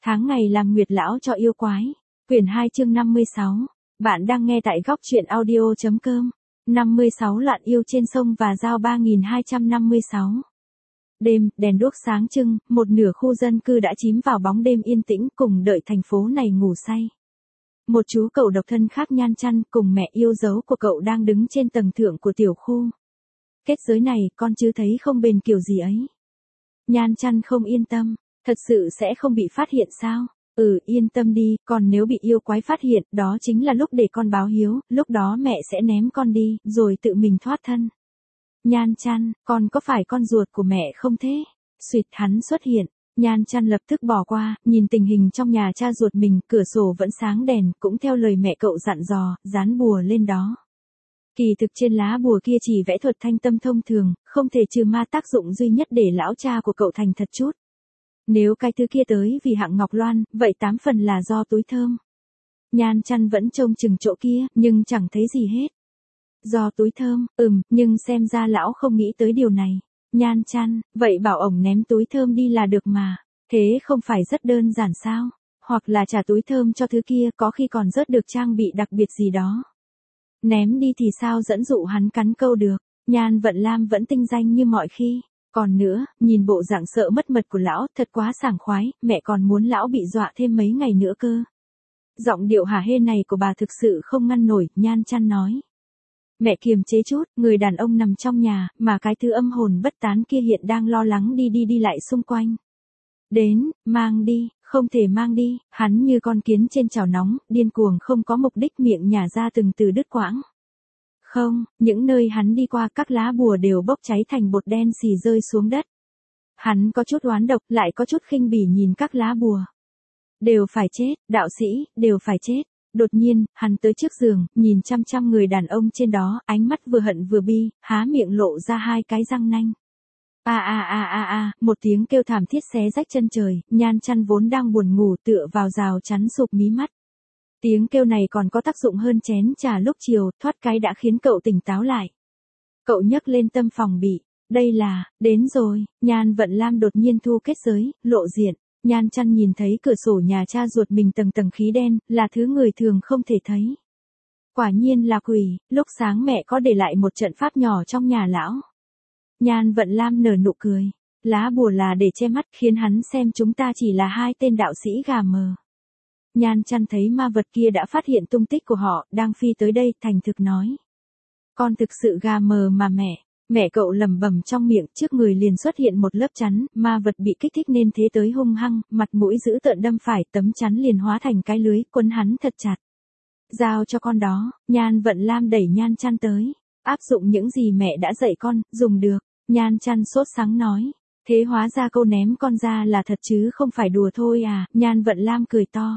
Tháng ngày làm nguyệt lão cho yêu quái. Quyển 2 chương 56. Bạn đang nghe tại góc truyện audio.com. 56 Loạn yêu trên sông và giao 3256. Đêm, đèn đuốc sáng trưng, một nửa khu dân cư đã chìm vào bóng đêm yên tĩnh cùng đợi thành phố này ngủ say. Một chú cậu độc thân khác Nhan Chăn cùng mẹ yêu dấu của cậu đang đứng trên tầng thượng của tiểu khu. Kết giới này con chứ thấy không bền kiểu gì ấy. Nhan Chăn không yên tâm, thật sự sẽ không bị phát hiện sao? Yên tâm đi, còn nếu bị yêu quái phát hiện, đó chính là lúc để con báo hiếu, lúc đó mẹ sẽ ném con đi, rồi tự mình thoát thân. Nhan Chăn, con có phải con ruột của mẹ không thế? Xuyệt hắn xuất hiện, Nhan Chăn lập tức bỏ qua, nhìn tình hình trong nhà cha ruột mình, cửa sổ vẫn sáng đèn, cũng theo lời mẹ cậu dặn dò, dán bùa lên đó. Kỳ thực trên lá bùa kia chỉ vẽ thuật thanh tâm thông thường, không thể trừ ma tác dụng duy nhất để lão cha của cậu thành thật chút. Nếu cái thứ kia tới vì hạng ngọc loan, vậy 8 phần là do túi thơm. Nhan Chăn vẫn trông chừng chỗ kia, nhưng chẳng thấy gì hết. Do túi thơm, nhưng xem ra lão không nghĩ tới điều này. Nhan Chăn, vậy bảo ổng ném túi thơm đi là được mà. Thế không phải rất đơn giản sao? Hoặc là trả túi thơm cho thứ kia, có khi còn rớt được trang bị đặc biệt gì đó. Ném đi thì sao dẫn dụ hắn cắn câu được. Nhan Vận Lam vẫn tinh danh như mọi khi. Còn nữa, nhìn bộ dạng sợ mất mật của lão, thật quá sảng khoái, mẹ còn muốn lão bị dọa thêm mấy ngày nữa cơ. Giọng điệu hả hê này của bà thực sự không ngăn nổi, Nhan Chăn nói. Mẹ kiềm chế chút, người đàn ông nằm trong nhà, mà cái thứ âm hồn bất tán kia hiện đang lo lắng đi lại xung quanh. Đến, mang đi, không thể mang đi, hắn như con kiến trên chảo nóng, điên cuồng không có mục đích miệng nhả ra từng từ đứt quãng. Không, những nơi hắn đi qua các lá bùa đều bốc cháy thành bột đen xì rơi xuống đất. Hắn có chút oán độc, lại có chút khinh bỉ nhìn các lá bùa. Đều phải chết, đạo sĩ, đều phải chết. Đột nhiên, hắn tới trước giường, nhìn chăm chăm người đàn ông trên đó, ánh mắt vừa hận vừa bi, há miệng lộ ra hai cái răng nanh. Một tiếng kêu thảm thiết xé rách chân trời, Nhan Chăn vốn đang buồn ngủ tựa vào rào chắn sụp mí mắt. Tiếng kêu này còn có tác dụng hơn chén trà lúc chiều, thoát cái đã khiến cậu tỉnh táo lại. Cậu nhấc lên tâm phòng bị, đây là, đến rồi, Nhan Vận Lam đột nhiên thu kết giới, lộ diện. Nhan Chăn nhìn thấy cửa sổ nhà cha ruột mình tầng tầng khí đen, là thứ người thường không thể thấy. Quả nhiên là quỷ, lúc sáng mẹ có để lại một trận pháp nhỏ trong nhà lão. Nhan Vận Lam nở nụ cười, lá bùa là để che mắt khiến hắn xem chúng ta chỉ là hai tên đạo sĩ gà mờ. Nhan Chăn thấy ma vật kia đã phát hiện tung tích của họ, đang phi tới đây, thành thực nói. Con thực sự gà mờ mà mẹ cậu lẩm bẩm trong miệng, trước người liền xuất hiện một lớp chắn, ma vật bị kích thích nên thế tới hung hăng, mặt mũi dữ tợn đâm phải, tấm chắn liền hóa thành cái lưới, quấn hắn thật chặt. Giao cho con đó, Nhan Vận Lam đẩy Nhan Chăn tới, áp dụng những gì mẹ đã dạy con, dùng được, Nhan Chăn sốt sắng nói. Thế hóa ra câu ném con ra là thật chứ không phải đùa thôi à, Nhan Vận Lam cười to.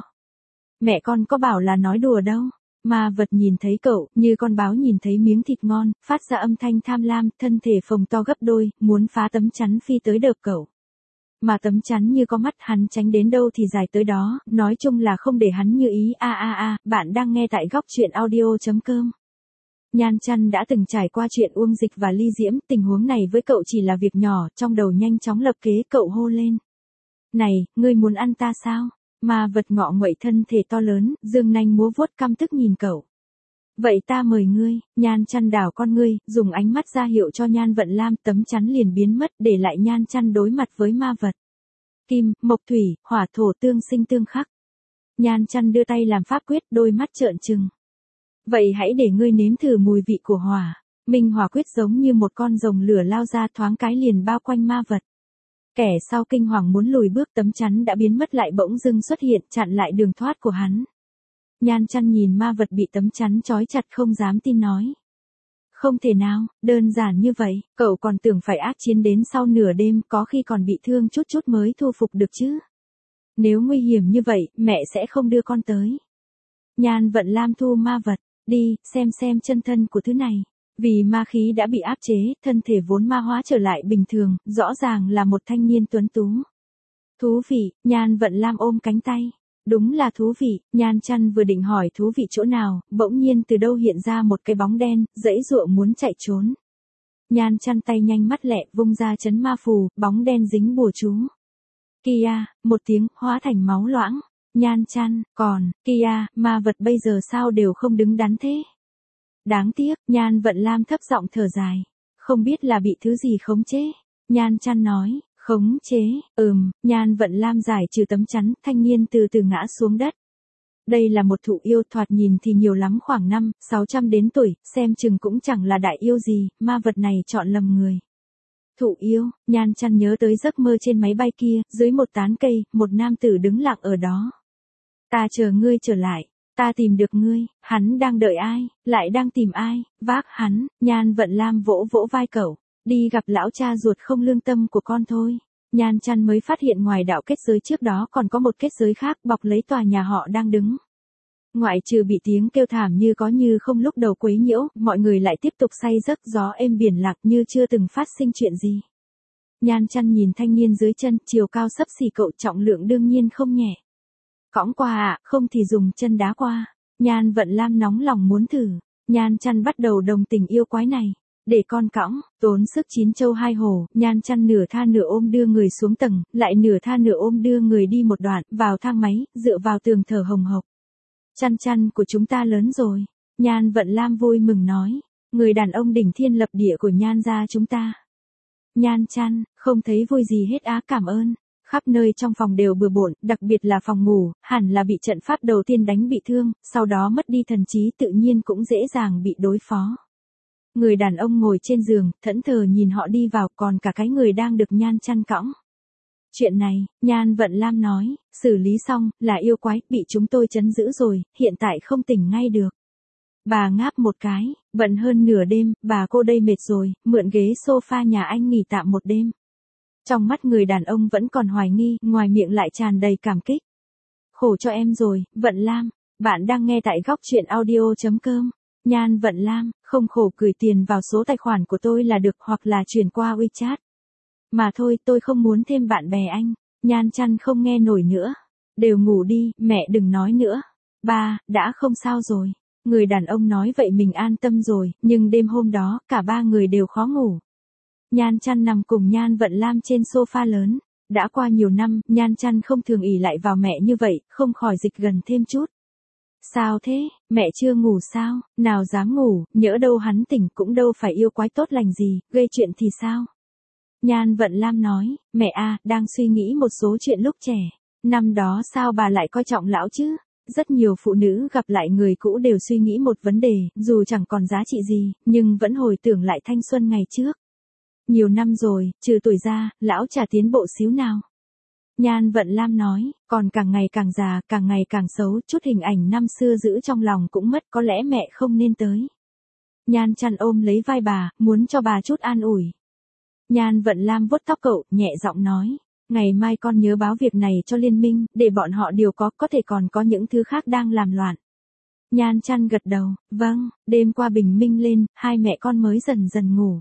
Mẹ con có bảo là nói đùa đâu. Ma vật nhìn thấy cậu, như con báo nhìn thấy miếng thịt ngon, phát ra âm thanh tham lam, thân thể phồng to gấp đôi, muốn phá tấm chắn phi tới đợp cậu. Mà tấm chắn như có mắt, hắn tránh đến đâu thì dài tới đó, nói chung là không để hắn như ý. Bạn đang nghe tại góc truyện audio.com. Nhan Chăn đã từng trải qua chuyện Uông Dịch và Ly Diễm, tình huống này với cậu chỉ là việc nhỏ, trong đầu nhanh chóng lập kế, cậu hô lên. Này, ngươi muốn ăn ta sao? Ma vật ngọ nguậy thân thể to lớn, dương nanh múa vuốt căm tức nhìn cậu. Vậy ta mời ngươi, Nhan Chăn đảo con ngươi, dùng ánh mắt ra hiệu cho Nhan Vận Lam, tấm chắn liền biến mất, để lại Nhan Chăn đối mặt với ma vật. Kim, mộc thủy, hỏa thổ tương sinh tương khắc. Nhan Chăn đưa tay làm pháp quyết, đôi mắt trợn trừng. Vậy hãy để ngươi nếm thử mùi vị của hỏa. Minh hỏa quyết giống như một con rồng lửa lao ra, thoáng cái liền bao quanh ma vật. Kẻ sau kinh hoàng muốn lùi bước, tấm chắn đã biến mất lại bỗng dưng xuất hiện, chặn lại đường thoát của hắn. Nhan Chăn nhìn ma vật bị tấm chắn trói chặt không dám tin nói. Không thể nào, đơn giản như vậy, cậu còn tưởng phải ác chiến đến sau nửa đêm, có khi còn bị thương chút chút mới thu phục được chứ. Nếu nguy hiểm như vậy, mẹ sẽ không đưa con tới. Nhan Vận Lam thu ma vật, đi, xem chân thân của thứ này. Vì ma khí đã bị áp chế, thân thể vốn ma hóa trở lại bình thường, rõ ràng là một thanh niên tuấn tú. Thú vị, Nhan Vận Lam ôm cánh tay. Đúng là thú vị, Nhan Chăn vừa định hỏi thú vị chỗ nào, bỗng nhiên từ đâu hiện ra một cái bóng đen, giãy giụa muốn chạy trốn. Nhan Chăn tay nhanh mắt lẹ, vung ra chấn ma phù, bóng đen dính bùa chú. Kia, một tiếng, hóa thành máu loãng. Nhan chăn, còn, Kia, ma vật bây giờ sao đều không đứng đắn thế. Đáng tiếc, Nhan Vận Lam thấp giọng thở dài. Không biết là bị thứ gì khống chế. Nhan chăn nói, khống chế, Nhan Vận Lam giải trừ tấm chắn, thanh niên từ từ ngã xuống đất. Đây là một thụ yêu thoạt nhìn thì nhiều lắm khoảng 500-600 đến tuổi, xem chừng cũng chẳng là đại yêu gì, ma vật này chọn lầm người. Thụ yêu, Nhan chăn nhớ tới giấc mơ trên máy bay kia, dưới một tán cây, một nam tử đứng lặng ở đó. Ta chờ ngươi trở lại, ta tìm được ngươi, hắn đang đợi ai, lại đang tìm ai, vác hắn, Nhan Vận Lam vỗ vỗ vai cậu, đi gặp lão cha ruột không lương tâm của con thôi. Nhan chăn mới phát hiện ngoài đạo kết giới trước đó còn có một kết giới khác bọc lấy tòa nhà họ đang đứng. Ngoại trừ bị tiếng kêu thảm như có như không lúc đầu quấy nhiễu, mọi người lại tiếp tục say giấc gió êm biển lạc như chưa từng phát sinh chuyện gì. Nhan chăn nhìn thanh niên dưới chân, chiều cao xấp xỉ cậu, trọng lượng đương nhiên không nhẹ. Cõng qua không thì dùng chân đá qua. Nhan Vận Lam nóng lòng muốn thử. Nhan chăn bắt đầu đồng tình yêu quái này. Để con cõng, tốn sức chín châu hai hổ, Nhan chăn nửa tha nửa ôm đưa người xuống tầng, lại nửa tha nửa ôm đưa người đi một đoạn, vào thang máy, dựa vào tường thở hồng hộc. Chăn của chúng ta lớn rồi. Nhan Vận Lam vui mừng nói. Người đàn ông đỉnh thiên lập địa của Nhan gia chúng ta. Nhan chăn, không thấy vui gì hết á, cảm ơn. Khắp nơi trong phòng đều bừa bộn, đặc biệt là phòng ngủ, hẳn là bị trận pháp đầu tiên đánh bị thương, sau đó mất đi thần trí tự nhiên cũng dễ dàng bị đối phó. Người đàn ông ngồi trên giường, thẫn thờ nhìn họ đi vào, còn cả cái người đang được Nhan chăn cõng. Chuyện này, Nhan Vận Lam nói, xử lý xong, là yêu quái, bị chúng tôi trấn giữ rồi, hiện tại không tỉnh ngay được. Bà ngáp một cái, bận hơn nửa đêm, bà cô đây mệt rồi, mượn ghế sofa nhà anh nghỉ tạm một đêm. Trong mắt người đàn ông vẫn còn hoài nghi, ngoài miệng lại tràn đầy cảm kích. Khổ cho em rồi, Vận Lam, bạn đang nghe tại góc truyện audio.com. Nhan Vận Lam, không khổ, gửi tiền vào số tài khoản của tôi là được, hoặc là chuyển qua WeChat. Mà thôi, tôi không muốn thêm bạn bè anh. Nhan chăn không nghe nổi nữa. Đều ngủ đi, mẹ đừng nói nữa. Ba, đã không sao rồi. Người đàn ông nói vậy mình an tâm rồi, nhưng đêm hôm đó, cả ba người đều khó ngủ. Nhan chăn nằm cùng Nhan Vận Lam trên sofa lớn. Đã qua nhiều năm, Nhan chăn không thường ỷ lại vào mẹ như vậy, không khỏi dịch gần thêm chút. Sao thế, mẹ chưa ngủ sao, nào dám ngủ, nhỡ đâu hắn tỉnh cũng đâu phải yêu quái tốt lành gì, gây chuyện thì sao? Nhan Vận Lam nói, mẹ đang suy nghĩ một số chuyện lúc trẻ. Năm đó sao bà lại coi trọng lão chứ? Rất nhiều phụ nữ gặp lại người cũ đều suy nghĩ một vấn đề, dù chẳng còn giá trị gì, nhưng vẫn hồi tưởng lại thanh xuân ngày trước. Nhiều năm rồi, trừ tuổi ra, lão chả tiến bộ xíu nào. Nhan Vận Lam nói, còn càng ngày càng già, càng ngày càng xấu, chút hình ảnh năm xưa giữ trong lòng cũng mất, có lẽ mẹ không nên tới. Nhan chăn ôm lấy vai bà, muốn cho bà chút an ủi. Nhan Vận Lam vuốt tóc cậu, nhẹ giọng nói, ngày mai con nhớ báo việc này cho liên minh, để bọn họ điều có thể còn có những thứ khác đang làm loạn. Nhan chăn gật đầu, vâng, đêm qua bình minh lên, hai mẹ con mới dần dần ngủ.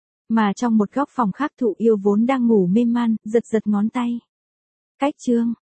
Mà trong một góc phòng khác thụ yêu vốn đang ngủ mê man, giật giật ngón tay. Cách chương.